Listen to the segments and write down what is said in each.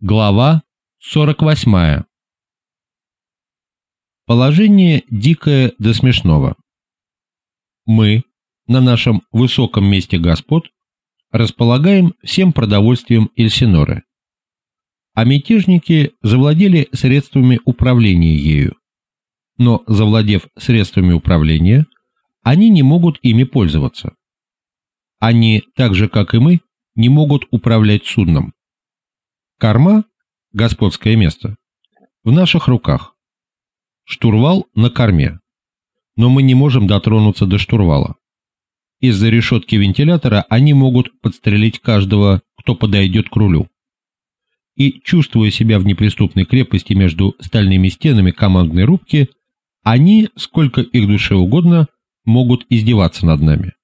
Глава 48. Положение дикое до смешного. Мы, на нашем высоком месте господ, располагаем всем продовольствием Эльсиноры, а мятежники завладели средствами управления ею. Но, завладев средствами управления, они не могут ими пользоваться. Они, так же как и мы, не могут управлять судном. Корма, господское место, в наших руках. Штурвал на корме, но мы не можем дотронуться до штурвала. Из-за решетки вентилятора они могут подстрелить каждого, кто подойдет к рулю. И, чувствуя себя в неприступной крепости между стальными стенами командной рубки, они, сколько их душе угодно, могут издеваться над нами.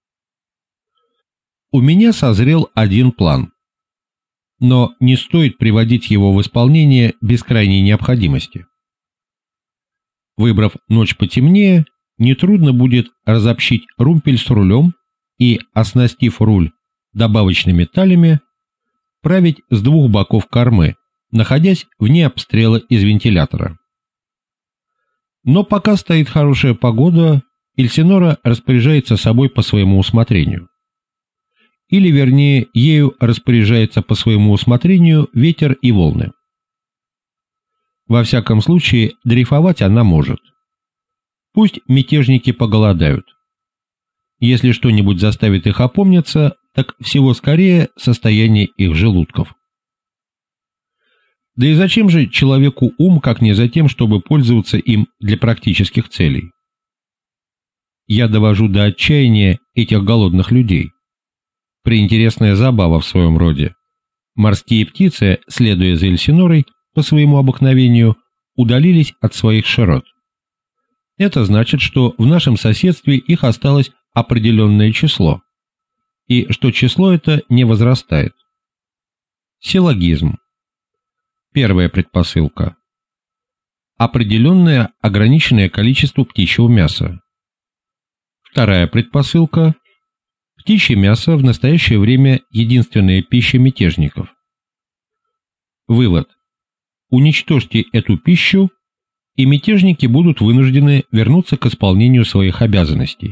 У меня созрел один план. Но не стоит приводить его в исполнение без крайней необходимости. Выбрав ночь потемнее, нетрудно будет разобщить румпель с рулем и, оснастив руль добавочными талями, править с двух боков кормы, находясь вне обстрела из вентилятора. Но пока стоит хорошая погода, Эльсинора распоряжается собой по своему усмотрению. Или, вернее, ею распоряжается по своему усмотрению ветер и волны. Во всяком случае, дрейфовать она может. Пусть мятежники поголодают. Если что-нибудь заставит их опомниться, так всего скорее состояние их желудков. Да и зачем же человеку ум, как не за тем, чтобы пользоваться им для практических целей? Я довожу до отчаяния этих голодных людей. Преинтересная забава в своем роде. Морские птицы, следуя за Эльсинорой по своему обыкновению, удалились от своих широт. Это значит, что в нашем соседстве их осталось определенное число, и что число это не возрастает. Силлогизм. Первая предпосылка. Определенное ограниченное количество птичьего мяса. Вторая предпосылка. Птичье мясо в настоящее время единственная пища мятежников. Вывод. Уничтожьте эту пищу, и мятежники будут вынуждены вернуться к исполнению своих обязанностей.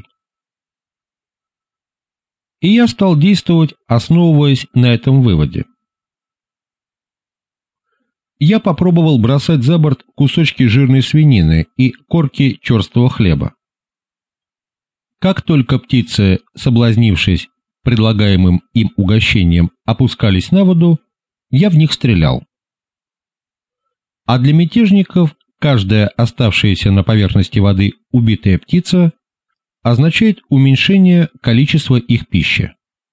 И я стал действовать, основываясь на этом выводе. Я попробовал бросать за борт кусочки жирной свинины и корки черствого хлеба. Как только птицы, соблазнившись предлагаемым им угощением, опускались на воду, я в них стрелял. А для мятежников каждая оставшаяся на поверхности воды убитая птица означает уменьшение количества их пищи.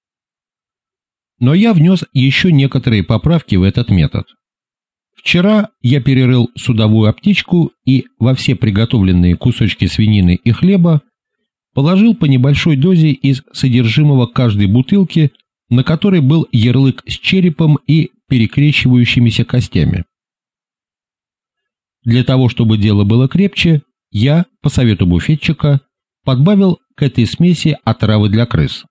Но я внес еще некоторые поправки в этот метод. Вчера я перерыл судовую аптечку и во все приготовленные кусочки свинины и хлеба положил по небольшой дозе из содержимого каждой бутылки, на которой был ярлык с черепом и перекрещивающимися костями. Для того, чтобы дело было крепче, я, по совету буфетчика, подбавил к этой смеси отравы для крыс.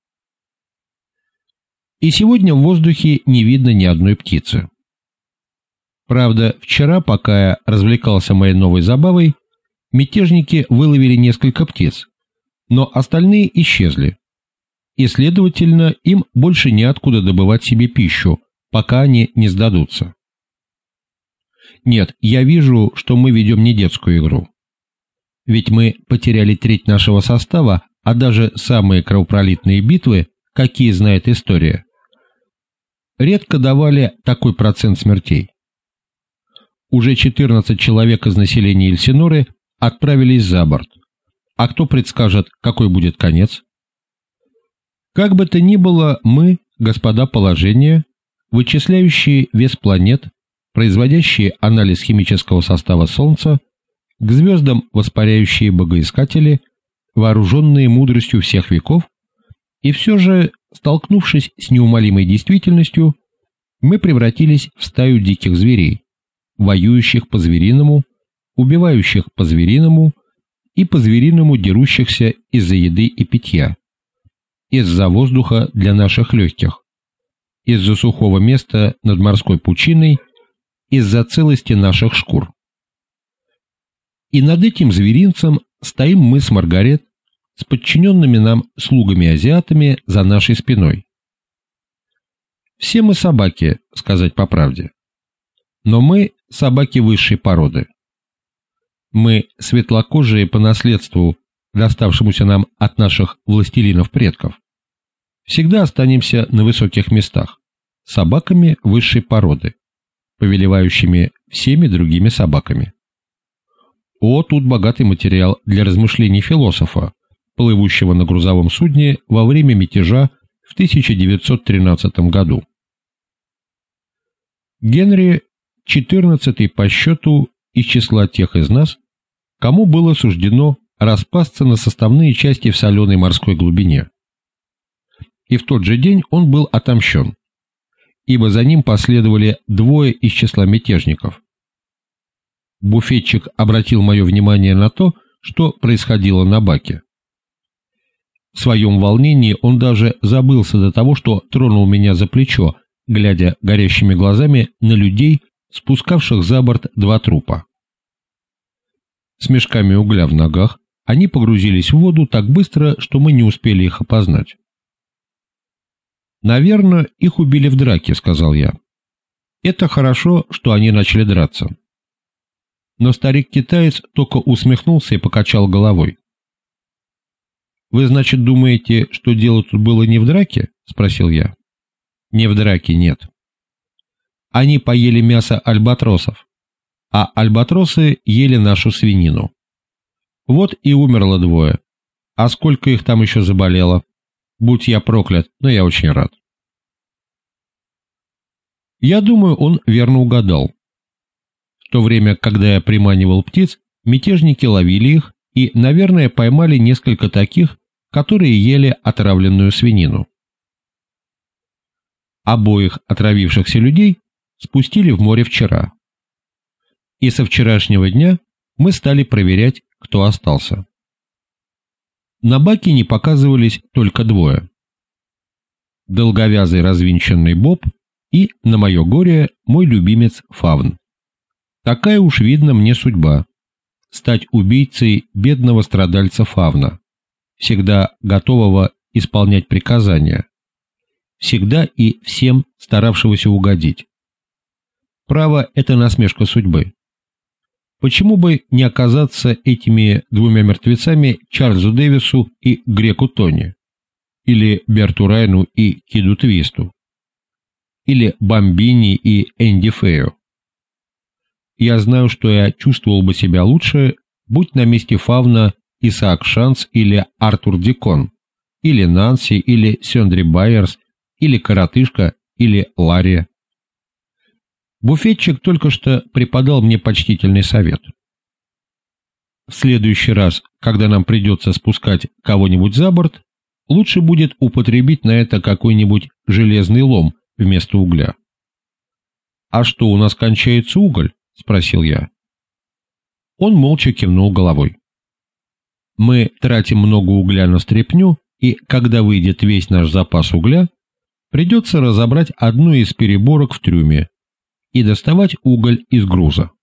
И сегодня в воздухе не видно ни одной птицы. Правда, вчера, пока я развлекался моей новой забавой, мятежники выловили несколько птиц, но остальные исчезли, и, следовательно, им больше неоткуда добывать себе пищу, пока они не сдадутся. Нет, я вижу, что мы ведем не детскую игру. Ведь мы потеряли треть нашего состава, а даже самые кровопролитные битвы, какие знает история, редко давали такой процент смертей. Уже 14 человек из населения Эльсиноры отправились за борт. А кто предскажет, какой будет конец? Как бы то ни было, мы, господа положения, вычисляющие вес планет, производящие анализ химического состава Солнца, к звездам воспаряющие богоискатели, вооруженные мудростью всех веков, и все же, столкнувшись с неумолимой действительностью, мы превратились в стаю диких зверей, воюющих по-звериному, убивающих по-звериному и по-звериному дерущихся из-за еды и питья, из-за воздуха для наших легких, из-за сухого места над морской пучиной из-за целости наших шкур. И над этим зверинцем стоим мы с Маргарет, с подчиненными нам слугами-азиатами за нашей спиной. Все мы собаки, сказать по правде. Но мы собаки высшей породы. Мы светлокожие по наследству, доставшемуся нам от наших властелинов-предков. Всегда останемся на высоких местах, собаками высшей породы, повелевающими всеми другими собаками. О, тут богатый материал для размышлений философа, плывущего на грузовом судне во время мятежа в 1913 году. Генри, 14-й по счету из числа тех из нас, кому было суждено распасться на составные части в соленой морской глубине. И в тот же день он был отомщен, ибо за ним последовали двое из числа мятежников. Буфетчик обратил мое внимание на то, что происходило на баке. В своем волнении он даже забылся до того, что тронул меня за плечо, глядя горящими глазами на людей, спускавших за борт два трупа. С мешками угля в ногах они погрузились в воду так быстро, что мы не успели их опознать. «Наверное, их убили в драке», — сказал я. «Это хорошо, что они начали драться». Но старик-китаец только усмехнулся и покачал головой. «Вы, значит, думаете, что дело тут было не в драке?» — спросил я. «Не в драке, нет. Они поели мясо альбатросов, а альбатросы ели нашу свинину. Вот и умерло двое. А сколько их там еще заболело? Будь я проклят, но я очень рад». Я думаю, он верно угадал. В то время, когда я приманивал птиц, мятежники ловили их и, наверное, поймали несколько таких, которые ели отравленную свинину. Обоих отравившихся людей спустили в море вчера. И со вчерашнего дня мы стали проверять, кто остался. На баке не показывались только двое. Долговязый развинченный Боб и, на мое горе, мой любимец Фавн. Такая уж, видно, мне судьба – стать убийцей бедного страдальца Фавна, всегда готового исполнять приказания, всегда и всем старавшегося угодить. Право, это насмешка судьбы. Почему бы не оказаться этими двумя мертвецами Чарльзу Дэвису и Греку Тони, или Берту Райну и Киду Твисту, или Бамбини и Энди Фею? Я знаю, что я чувствовал бы себя лучше, будь на месте Фавна Исаак Шанс или Артур Дикон, или Нанси, или Сёндри Байерс, или Коротышка, или Ларри. Буфетчик только что преподал мне почтительный совет. В следующий раз, когда нам придется спускать кого-нибудь за борт, лучше будет употребить на это какой-нибудь железный лом вместо угля. «А что, у нас кончается уголь?» — спросил я. Он молча кивнул головой. «Мы тратим много угля на стряпню, и когда выйдет весь наш запас угля, придется разобрать одну из переборок в трюме и доставать уголь из груза.